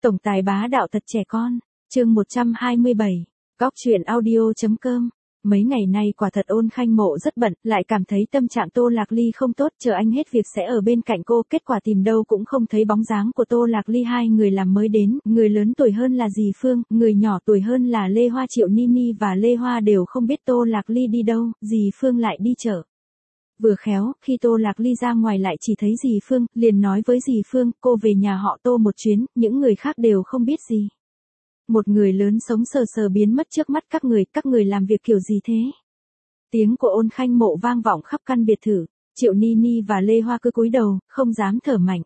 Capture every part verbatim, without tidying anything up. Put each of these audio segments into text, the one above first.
Tổng tài bá đạo thật trẻ con, chương một trăm hai mươi bảy, góc truyện audio.com. Mấy ngày nay quả thật Ôn Khanh Mộ rất bận, lại cảm thấy tâm trạng Tô Lạc Ly không tốt, chờ anh hết việc sẽ ở bên cạnh cô, kết quả tìm đâu cũng không thấy bóng dáng của Tô Lạc Ly. Hai người làm mới đến, người lớn tuổi hơn là Dì Phương, người nhỏ tuổi hơn là Lê Hoa. Triệu Nini và Lê Hoa đều không biết Tô Lạc Ly đi đâu, Dì Phương lại đi chợ. Vừa khéo, khi Tô Lạc Ly ra ngoài lại chỉ thấy Dì Phương, liền nói với Dì Phương, cô về nhà họ Tô một chuyến, những người khác đều không biết gì. Một người lớn sống sờ sờ biến mất trước mắt các người, các người làm việc kiểu gì thế? Tiếng của Ôn Khanh Mộ vang vọng khắp căn biệt thự, Triệu Nini và Lê Hoa cứ cúi đầu, không dám thở mạnh.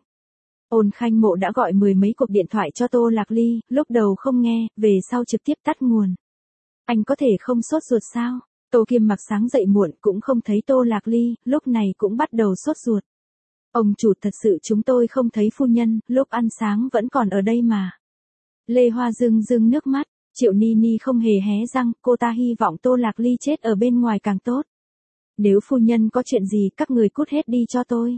Ôn Khanh Mộ đã gọi mười mấy cuộc điện thoại cho Tô Lạc Ly, lúc đầu không nghe, về sau trực tiếp tắt nguồn. Anh có thể không sốt ruột sao? Tô Kiêm Mặc sáng dậy muộn cũng không thấy Tô Lạc Ly, lúc này cũng bắt đầu sốt ruột. Ông chủ, thật sự chúng tôi không thấy phu nhân, lúc ăn sáng vẫn còn ở đây mà. Lê Hoa rưng rưng nước mắt, Triệu Nini không hề hé răng, cô ta hy vọng Tô Lạc Ly chết ở bên ngoài càng tốt. Nếu phu nhân có chuyện gì các người cút hết đi cho tôi.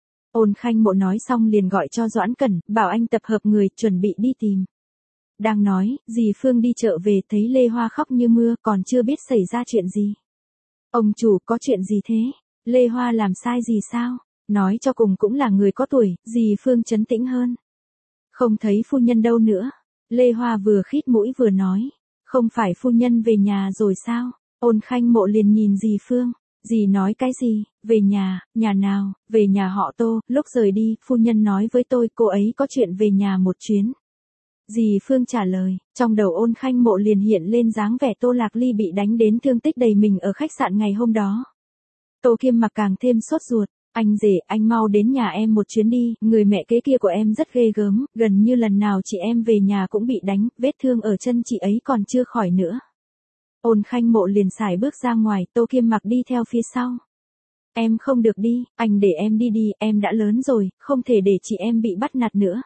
Ôn Khanh Mộ nói xong liền gọi cho Doãn Cẩn, bảo anh tập hợp người, chuẩn bị đi tìm. Đang nói, Dì Phương đi chợ về thấy Lê Hoa khóc như mưa, còn chưa biết xảy ra chuyện gì. Ông chủ, có chuyện gì thế? Lê Hoa làm sai gì sao? Nói cho cùng cũng là người có tuổi, Dì Phương trấn tĩnh hơn. Không thấy phu nhân đâu nữa. Lê Hoa vừa khít mũi vừa nói, không phải phu nhân về nhà rồi sao? Ôn Khanh Mộ liền nhìn Dì Phương, dì nói cái gì? Về nhà, nhà nào? Về nhà họ Tô, lúc rời đi, phu nhân nói với tôi cô ấy có chuyện về nhà một chuyến. Dì Phương trả lời, trong đầu Ôn Khanh Mộ liền hiện lên dáng vẻ Tô Lạc Ly bị đánh đến thương tích đầy mình ở khách sạn ngày hôm đó. Tô Kiêm Mặc càng thêm sốt ruột. Anh rể, anh mau đến nhà em một chuyến đi, người mẹ kế kia của em rất ghê gớm, gần như lần nào chị em về nhà cũng bị đánh, vết thương ở chân chị ấy còn chưa khỏi nữa. Ôn Khanh Mộ liền xài bước ra ngoài, Tô Kiêm Mặc đi theo phía sau. Em không được đi, anh để em đi đi, em đã lớn rồi, không thể để chị em bị bắt nạt nữa.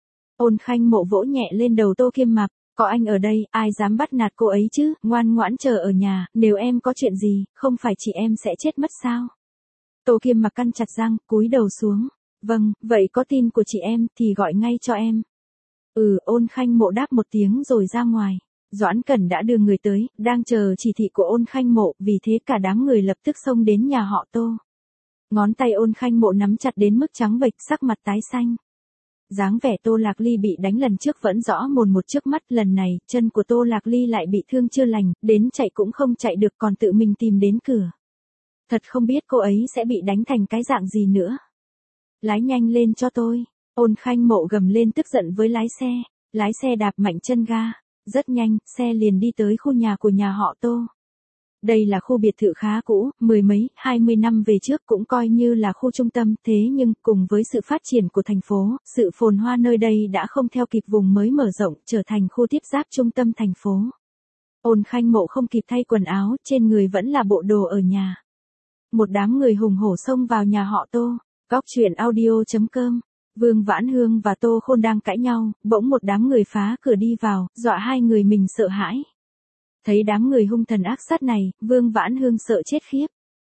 Ôn Khanh Mộ vỗ nhẹ lên đầu Tô Kiêm Mặc, có anh ở đây, ai dám bắt nạt cô ấy chứ, ngoan ngoãn chờ ở nhà, nếu em có chuyện gì, không phải chị em sẽ chết mất sao? Tô Kiêm Mặc căn chặt răng, cúi đầu xuống. Vâng, vậy có tin của chị em thì gọi ngay cho em. Ừ, Ôn Khanh Mộ đáp một tiếng rồi ra ngoài. Doãn Cẩn đã đưa người tới, đang chờ chỉ thị của Ôn Khanh Mộ, vì thế cả đám người lập tức xông đến nhà họ Tô. Ngón tay Ôn Khanh Mộ nắm chặt đến mức trắng bệch, sắc mặt tái xanh. Dáng vẻ Tô Lạc Ly bị đánh lần trước vẫn rõ mồn một trước mắt, lần này, chân của Tô Lạc Ly lại bị thương chưa lành, đến chạy cũng không chạy được còn tự mình tìm đến cửa. Thật không biết cô ấy sẽ bị đánh thành cái dạng gì nữa. Lái nhanh lên cho tôi. Ôn Khanh Mộ gầm lên tức giận với lái xe. Lái xe đạp mạnh chân ga. Rất nhanh, xe liền đi tới khu nhà của nhà họ Tô. Đây là khu biệt thự khá cũ, mười mấy, hai mươi năm về trước cũng coi như là khu trung tâm, thế nhưng cùng với sự phát triển của thành phố, sự phồn hoa nơi đây đã không theo kịp vùng mới mở rộng, trở thành khu tiếp giáp trung tâm thành phố. Ôn Khanh Mộ không kịp thay quần áo, trên người vẫn là bộ đồ ở nhà. Một đám người hùng hổ xông vào nhà họ Tô. Góc truyện audio.com. Vương Vãn Hương và Tô Khôn đang cãi nhau, bỗng một đám người phá cửa đi vào, dọa hai người mình sợ hãi. Thấy đám người hung thần ác sát này, Vương Vãn Hương sợ chết khiếp.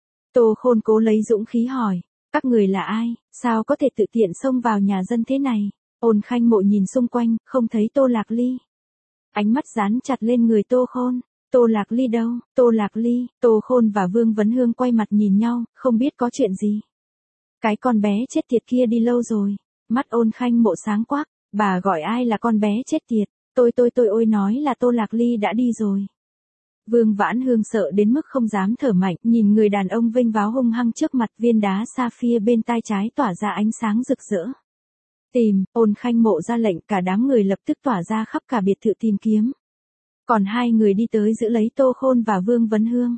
Tô Khôn cố lấy dũng khí hỏi, các người là ai, sao có thể tự tiện xông vào nhà dân thế này? Ôn Khanh Mộ nhìn xung quanh, không thấy Tô Lạc Ly. Ánh mắt dán chặt lên người Tô Khôn. Tô Lạc Ly đâu? Tô Lạc Ly, Tô Khôn và Vương Vấn Hương quay mặt nhìn nhau, không biết có chuyện gì. Cái con bé chết tiệt kia đi lâu rồi. Mắt Ôn Khanh Mộ sáng quắc, bà gọi ai là con bé chết tiệt? Tôi tôi tôi ôi nói là Tô Lạc Ly đã đi rồi. Vương Vãn Hương sợ đến mức không dám thở mạnh, nhìn người đàn ông vênh váo hung hăng trước mặt, viên đá sapphire bên tai trái tỏa ra ánh sáng rực rỡ. Tìm, Ôn Khanh Mộ ra lệnh, cả đám người lập tức tỏa ra khắp cả biệt thự tìm kiếm. Còn hai người đi tới giữ lấy Tô Khôn và Vương Vấn Hương.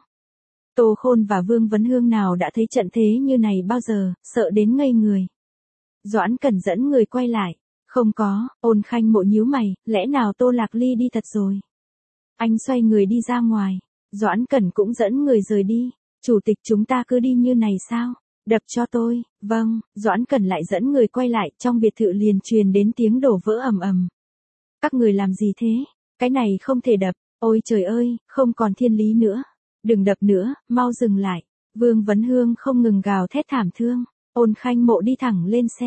Tô Khôn và Vương Vấn Hương nào đã thấy trận thế như này bao giờ, sợ đến ngây người. Doãn Cẩn dẫn người quay lại. Không có, Ôn Khanh Mộ nhíu mày, lẽ nào Tô Lạc Ly đi thật rồi? Anh xoay người đi ra ngoài. Doãn Cẩn cũng dẫn người rời đi. Chủ tịch chúng ta cứ đi như này sao? Đập cho tôi. Vâng, Doãn Cẩn lại dẫn người quay lại, trong biệt thự liền truyền đến tiếng đổ vỡ ầm ầm. Các người làm gì thế? Cái này không thể đập, ôi trời ơi, không còn thiên lý nữa. Đừng đập nữa, mau dừng lại. Vương Vấn Hương không ngừng gào thét thảm thương. Ôn Khanh Mộ đi thẳng lên xe.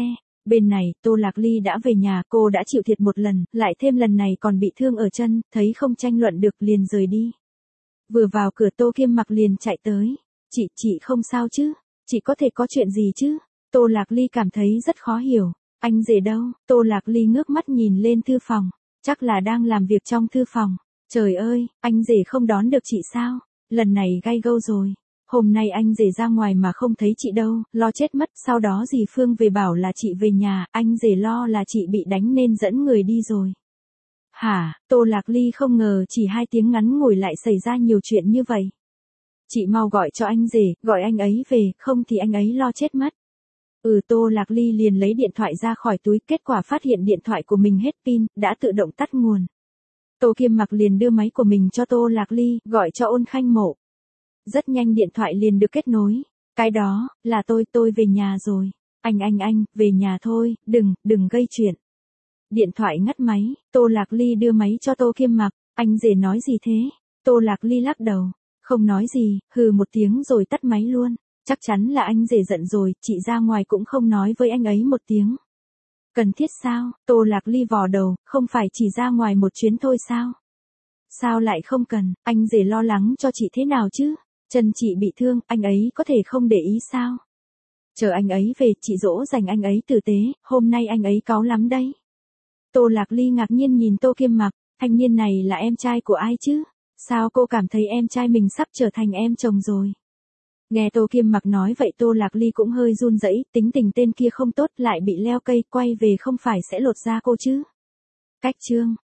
Bên này, Tô Lạc Ly đã về nhà, cô đã chịu thiệt một lần, lại thêm lần này còn bị thương ở chân, thấy không tranh luận được liền rời đi. Vừa vào cửa Tô Kiêm Mặc liền chạy tới. Chị, chị không sao chứ? Chị có thể có chuyện gì chứ? Tô Lạc Ly cảm thấy rất khó hiểu. Anh rể đâu? Tô Lạc Ly ngước mắt nhìn lên thư phòng. Chắc là đang làm việc trong thư phòng. Trời ơi, anh rể không đón được chị sao? Lần này gay gâu rồi. Hôm nay anh rể ra ngoài mà không thấy chị đâu, lo chết mất, sau đó dì Phương về bảo là chị về nhà, anh rể lo là chị bị đánh nên dẫn người đi rồi. Hả, Tô Lạc Ly không ngờ chỉ hai tiếng ngắn ngủi lại xảy ra nhiều chuyện như vậy. Chị mau gọi cho anh rể, gọi anh ấy về, không thì anh ấy lo chết mất. Ừ, Tô Lạc Ly liền lấy điện thoại ra khỏi túi, kết quả phát hiện điện thoại của mình hết pin, đã tự động tắt nguồn. Tô Kiêm Mặc liền đưa máy của mình cho Tô Lạc Ly, gọi cho Ôn Khanh Mộ. Rất nhanh điện thoại liền được kết nối. Cái đó, là tôi, tôi về nhà rồi. Anh anh anh, về nhà thôi, đừng, đừng gây chuyện. Điện thoại ngắt máy, Tô Lạc Ly đưa máy cho Tô Kiêm Mặc. Anh rể nói gì thế? Tô Lạc Ly lắc đầu. Không nói gì, hừ một tiếng rồi tắt máy luôn. Chắc chắn là anh rể giận rồi, chị ra ngoài cũng không nói với anh ấy một tiếng. Cần thiết sao? Tô Lạc Ly vò đầu, không phải chỉ ra ngoài một chuyến thôi sao? Sao lại không cần, anh rể lo lắng cho chị thế nào chứ? Chân chị bị thương, anh ấy có thể không để ý sao? Chờ anh ấy về, chị dỗ dành anh ấy tử tế, hôm nay anh ấy cáu lắm đấy. Tô Lạc Ly ngạc nhiên nhìn Tô Kiêm Mặc, thanh niên này là em trai của ai chứ? Sao cô cảm thấy em trai mình sắp trở thành em chồng rồi? Nghe Tô Kiêm Mặc nói vậy Tô Lạc Ly cũng hơi run rẩy, tính tình tên kia không tốt lại bị leo cây, quay về không phải sẽ lột da cô chứ? Cách chương